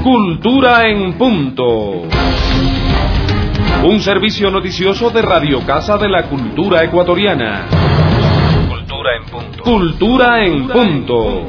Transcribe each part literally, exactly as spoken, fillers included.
Cultura en Punto. Un servicio noticioso de Radio Casa de la Cultura Ecuatoriana. Cultura en Punto. Cultura en Punto.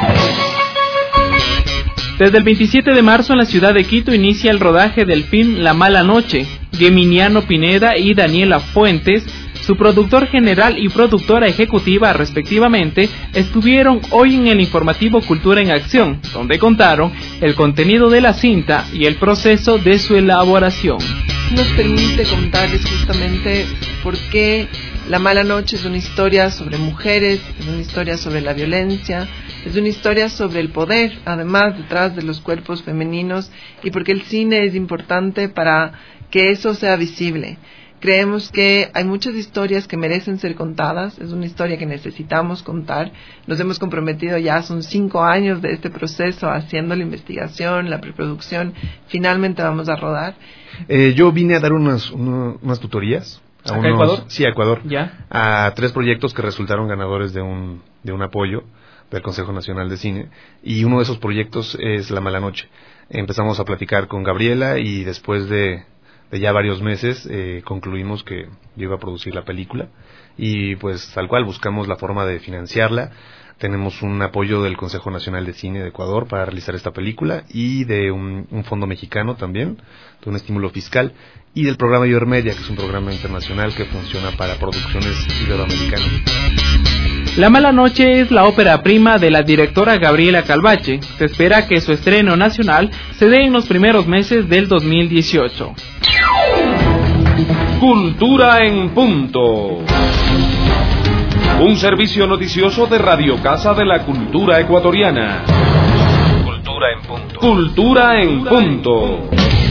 Desde el veintisiete de marzo en la ciudad de Quito inicia el rodaje del film La Mala Noche. Geminiano Pineda y Daniela Fuentes, su productor general y productora ejecutiva respectivamente, estuvieron hoy en el informativo Cultura en Acción, donde contaron el contenido de la cinta y el proceso de su elaboración. Nos permite contarles justamente por qué La Mala Noche es una historia sobre mujeres, es una historia sobre la violencia, es una historia sobre el poder, además detrás de los cuerpos femeninos, y porque el cine es importante para que eso sea visible. Creemos que hay muchas historias que merecen ser contadas, es una historia que necesitamos contar. Nos hemos comprometido ya, son cinco años de este proceso, haciendo la investigación, la preproducción, finalmente vamos a rodar. Eh, yo vine a dar unas, unas, unas tutorías. ¿A unos, Ecuador? Sí, a Ecuador. ¿Ya? A tres proyectos que resultaron ganadores de un, de un apoyo del Consejo Nacional de Cine, y uno de esos proyectos es La Mala Noche. Empezamos a platicar con Gabriela y después de, de ya varios meses eh, concluimos que yo iba a producir la película, y pues tal cual buscamos la forma de financiarla. Tenemos un apoyo del Consejo Nacional de Cine de Ecuador para realizar esta película, y de un, un fondo mexicano también, de un estímulo fiscal, y del programa Ibermedia, que es un programa internacional que funciona para producciones iberoamericanas. La Mala Noche es la ópera prima de la directora Gabriela Calvache. Se espera que su estreno nacional se dé en los primeros meses del dos mil dieciocho. Cultura en Punto. Un servicio noticioso de Radio Casa de la Cultura Ecuatoriana. Cultura en Punto. Cultura en Punto.